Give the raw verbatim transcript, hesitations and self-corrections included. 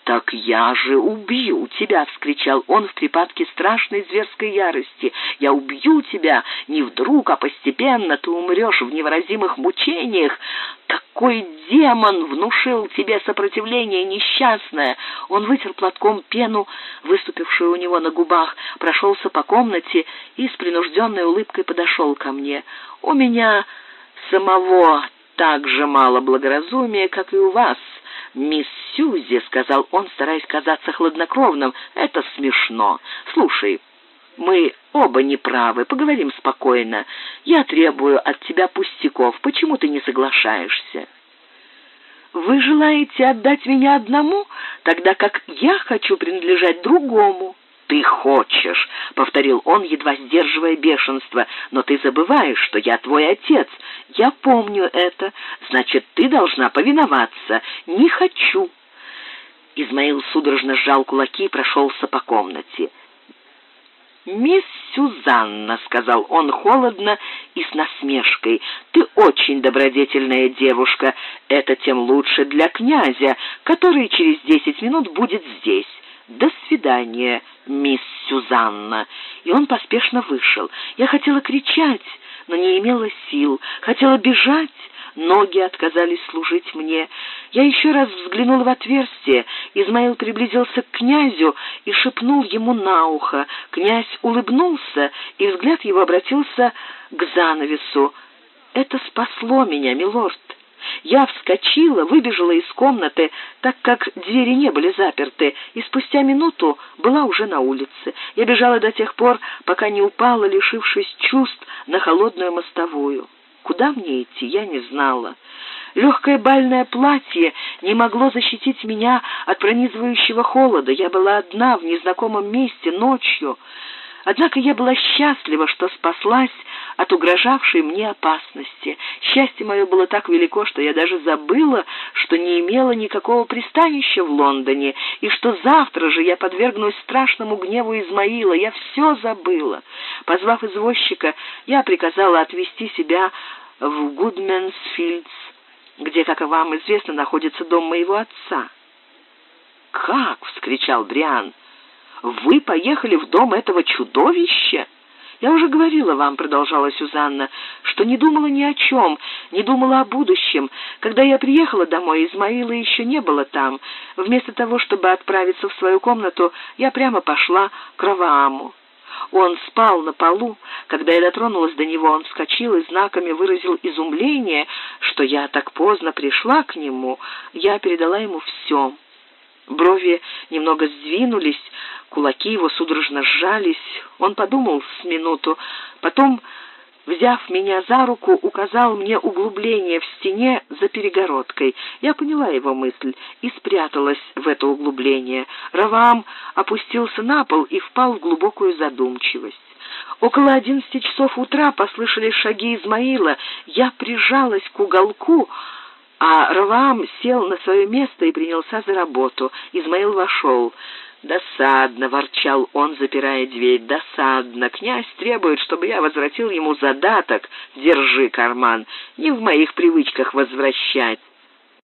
«Так я же убью тебя!» — вскричал он в припадке страшной зверской ярости. «Я убью тебя! Не вдруг, а постепенно ты умрешь в невыразимых мучениях! Какой демон внушил тебе сопротивление несчастное!» Он вытер платком пену, выступившую у него на губах, прошелся по комнате и с принужденной улыбкой подошел ко мне. «У меня самого так же мало благоразумия, как и у вас, мисс Сьюзи», — сказал он, стараясь казаться хладнокровным. «Это смешно. Слушай, мы оба неправы, поговорим спокойно. Я требую от тебя пустяков. Почему ты не соглашаешься?» «Вы желаете отдать меня одному, тогда как я хочу принадлежать другому». «Ты хочешь», — повторил он, едва сдерживая бешенство, «но ты забываешь, что я твой отец». «Я помню это. Значит, ты должна повиноваться». «Не хочу». Измаил судорожно сжал кулаки и прошелся по комнате. «Мисс Сюзанна», — сказал он холодно и с насмешкой, — «ты очень добродетельная девушка. Это тем лучше для князя, который через десять минут будет здесь. До свидания, мисс Сюзанна». И он поспешно вышел. Я хотела кричать, но не имела сил. Хотела бежать, ноги отказались служить мне. Я еще раз взглянула в отверстие. Измаил приблизился к князю и шепнул ему на ухо. Князь улыбнулся, и взгляд его обратился к занавесу. «Это спасло меня, милорд». Я вскочила, выбежала из комнаты, так как двери не были заперты, и спустя минуту была уже на улице. Я бежала до тех пор, пока не упала, лишившись чувств, на холодную мостовую. Куда мне идти, я не знала. Легкое бальное платье не могло защитить меня от пронизывающего холода. Я была одна в незнакомом месте ночью. Однако я была счастлива, что спаслась от угрожавшей мне опасности. Счастье мое было так велико, что я даже забыла, что не имела никакого пристанища в Лондоне, и что завтра же я подвергнусь страшному гневу Измаила. Я все забыла. Позвав извозчика, я приказала отвезти себя в Гудменсфилдс, где, как и вам известно, находится дом моего отца. «Как?» — вскричал Бриан. «Вы поехали в дом этого чудовища?» «Я уже говорила вам, — продолжала Сюзанна, — что не думала ни о чем, не думала о будущем. Когда я приехала домой, Измаила еще не было там. Вместо того, чтобы отправиться в свою комнату, я прямо пошла к Равааму. Он спал на полу. Когда я дотронулась до него, он вскочил и знаками выразил изумление, что я так поздно пришла к нему. Я передала ему все». Брови немного сдвинулись, кулаки его судорожно сжались. Он подумал с минуту, потом, взяв меня за руку, указал мне углубление в стене за перегородкой. Я поняла его мысль и спряталась в это углубление. Раваам опустился на пол и впал в глубокую задумчивость. Около одиннадцати часов утра послышались шаги Измаила. Я прижалась к уголку, а Раваам сел на свое место и принялся за работу. Измаил вошел. «Досадно», — ворчал он, запирая дверь, — «досадно. Князь требует, чтобы я возвратил ему задаток. Держи карман. Не в моих привычках возвращать».